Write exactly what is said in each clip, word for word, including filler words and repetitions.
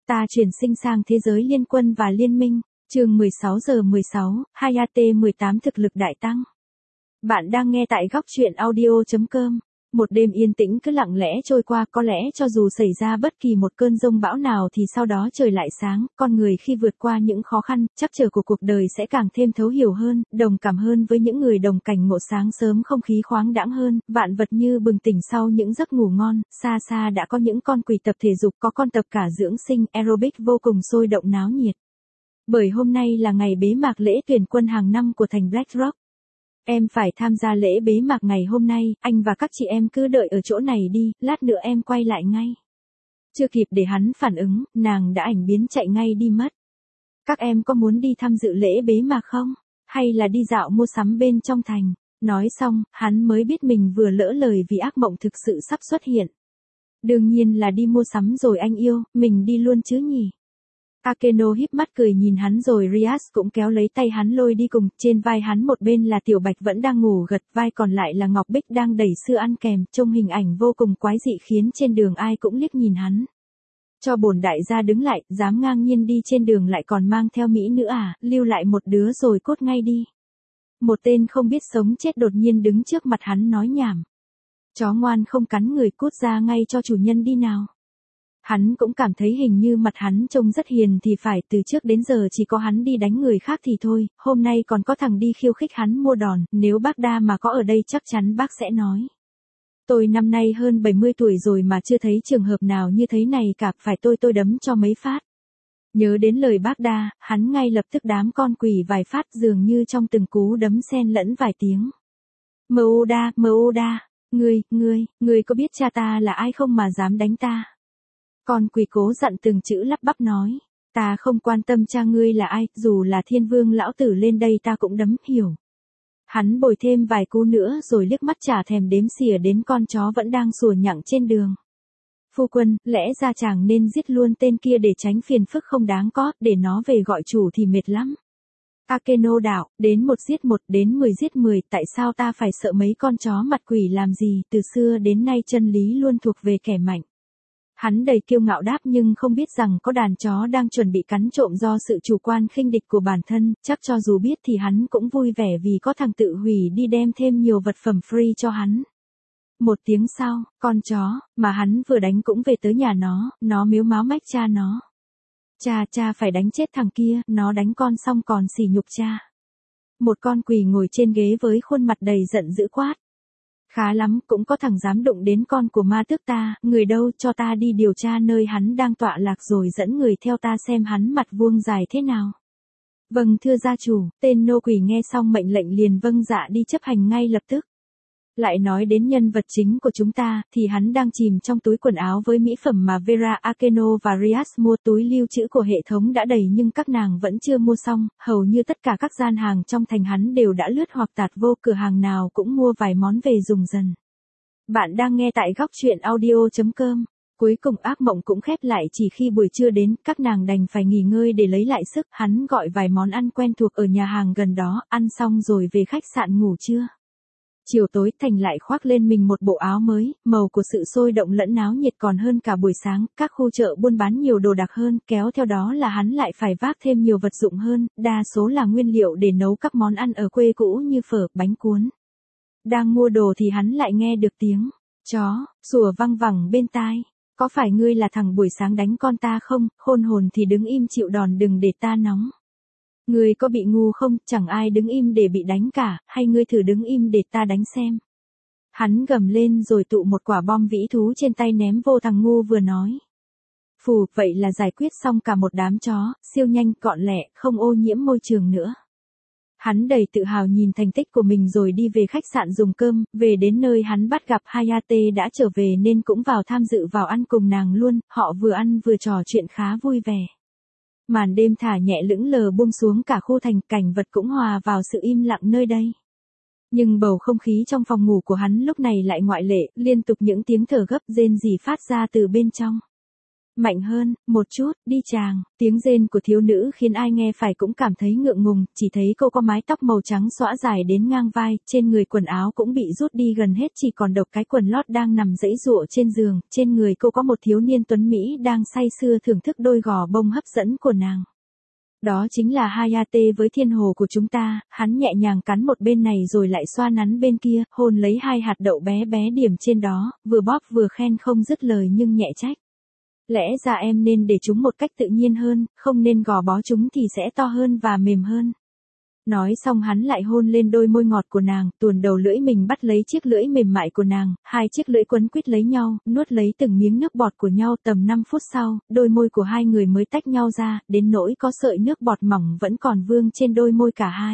Ta chuyển sinh sang thế giới liên quân và liên minh. Chương mười sáu giờ mười sáu, Hayate mười tám thực lực đại tăng. Bạn đang nghe tại góc truyện audio chấm com. Một đêm yên tĩnh cứ lặng lẽ trôi qua, có lẽ cho dù xảy ra bất kỳ một cơn giông bão nào thì sau đó trời lại sáng, con người khi vượt qua những khó khăn, trắc trở của cuộc đời sẽ càng thêm thấu hiểu hơn, đồng cảm hơn với những người đồng cảnh ngộ sáng sớm không khí khoáng đãng hơn, vạn vật như bừng tỉnh sau những giấc ngủ ngon, xa xa đã có những con quỷ tập thể dục, có con tập cả dưỡng sinh, aerobic vô cùng sôi động náo nhiệt. Bởi hôm nay là ngày bế mạc lễ tuyển quân hàng năm của thành BlackRock. Em phải tham gia lễ bế mạc ngày hôm nay, anh và các chị em cứ đợi ở chỗ này đi, lát nữa em quay lại ngay. Chưa kịp để hắn phản ứng, nàng đã ảnh biến chạy ngay đi mất. Các em có muốn đi tham dự lễ bế mạc không? Hay là đi dạo mua sắm bên trong thành? Nói xong, hắn mới biết mình vừa lỡ lời vì ác mộng thực sự sắp xuất hiện. Đương nhiên là đi mua sắm rồi anh yêu, mình đi luôn chứ nhỉ? Akeno híp mắt cười nhìn hắn rồi Rias cũng kéo lấy tay hắn lôi đi cùng, trên vai hắn một bên là Tiểu Bạch vẫn đang ngủ gật, vai còn lại là Ngọc Bích đang đẩy sữa ăn kèm, trông hình ảnh vô cùng quái dị khiến trên đường ai cũng liếc nhìn hắn. Cho bổn đại gia đứng lại, dám ngang nhiên đi trên đường lại còn mang theo mỹ nữ à, lưu lại một đứa rồi cốt ngay đi. Một tên không biết sống chết đột nhiên đứng trước mặt hắn nói nhảm. Chó ngoan không cắn người, cút ra ngay cho chủ nhân đi nào. Hắn cũng cảm thấy hình như mặt hắn trông rất hiền thì phải, từ trước đến giờ chỉ có hắn đi đánh người khác thì thôi, hôm nay còn có thằng đi khiêu khích hắn mua đòn, nếu bác Đa mà có ở đây chắc chắn bác sẽ nói. Tôi năm nay hơn bảy mươi tuổi rồi mà chưa thấy trường hợp nào như thế này cả, phải tôi tôi đấm cho mấy phát. Nhớ đến lời bác Đa, hắn ngay lập tức đám con quỷ vài phát dường như trong từng cú đấm xen lẫn vài tiếng. Mô Đa, Mô Đa, ngươi, ngươi, ngươi có biết cha ta là ai không mà dám đánh ta? Con quỷ cố dặn từng chữ lắp bắp nói, ta không quan tâm cha ngươi là ai, dù là thiên vương lão tử lên đây ta cũng đấm, hiểu. Hắn bồi thêm vài cú nữa rồi liếc mắt chả thèm đếm xỉa đến con chó vẫn đang sủa nhặng trên đường. Phu quân, lẽ ra chàng nên giết luôn tên kia để tránh phiền phức không đáng có, để nó về gọi chủ thì mệt lắm. Akeno đạo, đến một giết một, đến mười giết mười, tại sao ta phải sợ mấy con chó mặt quỷ làm gì, từ xưa đến nay chân lý luôn thuộc về kẻ mạnh. Hắn đầy kiêu ngạo đáp nhưng không biết rằng có đàn chó đang chuẩn bị cắn trộm do sự chủ quan khinh địch của bản thân, chắc cho dù biết thì hắn cũng vui vẻ vì có thằng tự hủy đi đem thêm nhiều vật phẩm free cho hắn. Một tiếng sau, con chó, mà hắn vừa đánh cũng về tới nhà nó, nó mếu máo mách cha nó. Cha, cha phải đánh chết thằng kia, nó đánh con xong còn sỉ nhục cha. Một con quỷ ngồi trên ghế với khuôn mặt đầy giận dữ quát. Khá lắm, cũng có thằng dám đụng đến con của ma tước ta, người đâu, cho ta đi điều tra nơi hắn đang tọa lạc rồi dẫn người theo ta xem hắn mặt vuông dài thế nào. Vâng thưa gia chủ, tên nô quỷ nghe xong mệnh lệnh liền vâng dạ đi chấp hành ngay lập tức. Lại nói đến nhân vật chính của chúng ta, thì hắn đang chìm trong túi quần áo với mỹ phẩm mà Vera, Akeno và Rias mua, túi lưu trữ của hệ thống đã đầy nhưng các nàng vẫn chưa mua xong, hầu như tất cả các gian hàng trong thành hắn đều đã lướt hoặc tạt vô, cửa hàng nào cũng mua vài món về dùng dần. Bạn đang nghe tại góc truyện audio chấm com. Cuối cùng ác mộng cũng khép lại chỉ khi buổi trưa đến, các nàng đành phải nghỉ ngơi để lấy lại sức, hắn gọi vài món ăn quen thuộc ở nhà hàng gần đó, ăn xong rồi về khách sạn ngủ trưa. Chiều tối Thành lại khoác lên mình một bộ áo mới, màu của sự sôi động lẫn náo nhiệt còn hơn cả buổi sáng, các khu chợ buôn bán nhiều đồ đạc hơn, kéo theo đó là hắn lại phải vác thêm nhiều vật dụng hơn, đa số là nguyên liệu để nấu các món ăn ở quê cũ như phở, bánh cuốn. Đang mua đồ thì hắn lại nghe được tiếng chó sủa văng vẳng bên tai. Có phải ngươi là thằng buổi sáng đánh con ta không, khôn hồn thì đứng im chịu đòn đừng để ta nóng. Ngươi có bị ngu không, chẳng ai đứng im để bị đánh cả, hay ngươi thử đứng im để ta đánh xem. Hắn gầm lên rồi tụ một quả bom vĩ thú trên tay ném vô thằng ngu vừa nói. Phù, vậy là giải quyết xong cả một đám chó, siêu nhanh, gọn lẹ, không ô nhiễm môi trường nữa. Hắn đầy tự hào nhìn thành tích của mình rồi đi về khách sạn dùng cơm, về đến nơi hắn bắt gặp Hayate đã trở về nên cũng vào tham dự vào ăn cùng nàng luôn, họ vừa ăn vừa trò chuyện khá vui vẻ. Màn đêm thả nhẹ lững lờ buông xuống cả khu thành, cảnh vật cũng hòa vào sự im lặng nơi đây. Nhưng bầu không khí trong phòng ngủ của hắn lúc này lại ngoại lệ, liên tục những tiếng thở gấp rên rỉ phát ra từ bên trong. Mạnh hơn, một chút, đi chàng. Tiếng rên của thiếu nữ khiến ai nghe phải cũng cảm thấy ngượng ngùng, chỉ thấy cô có mái tóc màu trắng xõa dài đến ngang vai, trên người quần áo cũng bị rút đi gần hết, chỉ còn độc cái quần lót đang nằm giãy giụa trên giường, trên người cô có một thiếu niên tuấn Mỹ đang say sưa thưởng thức đôi gò bông hấp dẫn của nàng. Đó chính là Hayate với thiên hồ của chúng ta, hắn nhẹ nhàng cắn một bên này rồi lại xoa nắn bên kia, hôn lấy hai hạt đậu bé bé điểm trên đó, vừa bóp vừa khen không dứt lời nhưng nhẹ trách. Lẽ ra em nên để chúng một cách tự nhiên hơn, không nên gò bó chúng thì sẽ to hơn và mềm hơn. Nói xong hắn lại hôn lên đôi môi ngọt của nàng, tuồn đầu lưỡi mình bắt lấy chiếc lưỡi mềm mại của nàng, hai chiếc lưỡi quấn quýt lấy nhau, nuốt lấy từng miếng nước bọt của nhau. Tầm năm phút sau, đôi môi của hai người mới tách nhau ra, đến nỗi có sợi nước bọt mỏng vẫn còn vương trên đôi môi cả hai.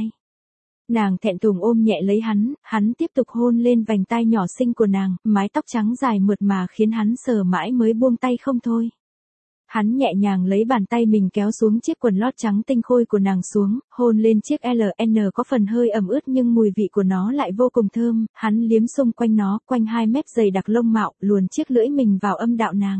Nàng thẹn thùng ôm nhẹ lấy hắn, hắn tiếp tục hôn lên vành tai nhỏ xinh của nàng, mái tóc trắng dài mượt mà khiến hắn sờ mãi mới buông tay không thôi. Hắn nhẹ nhàng lấy bàn tay mình kéo xuống chiếc quần lót trắng tinh khôi của nàng xuống, hôn lên chiếc lờ en có phần hơi ẩm ướt nhưng mùi vị của nó lại vô cùng thơm, hắn liếm xung quanh nó, quanh hai mép dày đặc lông mạo, luồn chiếc lưỡi mình vào âm đạo nàng.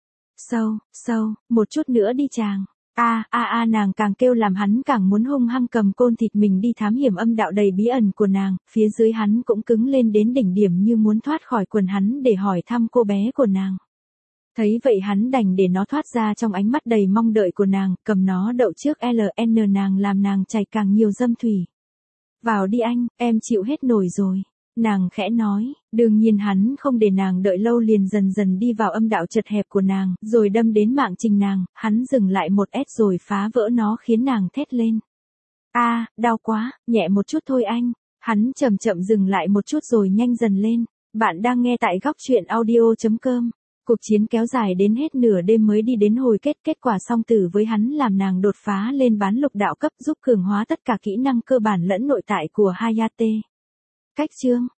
Sâu, sâu, một chút nữa đi chàng. A a a nàng càng kêu làm hắn càng muốn hung hăng cầm côn thịt mình đi thám hiểm âm đạo đầy bí ẩn của nàng, phía dưới hắn cũng cứng lên đến đỉnh điểm như muốn thoát khỏi quần hắn để hỏi thăm cô bé của nàng. Thấy vậy hắn đành để nó thoát ra trong ánh mắt đầy mong đợi của nàng, cầm nó đậu trước lờ en nàng làm nàng chảy càng nhiều dâm thủy. Vào đi anh, em chịu hết nổi rồi. Nàng khẽ nói, đương nhiên hắn không để nàng đợi lâu liền dần dần đi vào âm đạo chật hẹp của nàng, rồi đâm đến mạng trình nàng, hắn dừng lại một ét rồi phá vỡ nó khiến nàng thét lên. A, đau quá, nhẹ một chút thôi anh. Hắn chậm chậm dừng lại một chút rồi nhanh dần lên. Bạn đang nghe tại góc truyện audio chấm com. Cuộc chiến kéo dài đến hết nửa đêm mới đi đến hồi kết, kết quả song tử với hắn làm nàng đột phá lên bán lục đạo cấp giúp cường hóa tất cả kỹ năng cơ bản lẫn nội tại của Hayate. Cách chương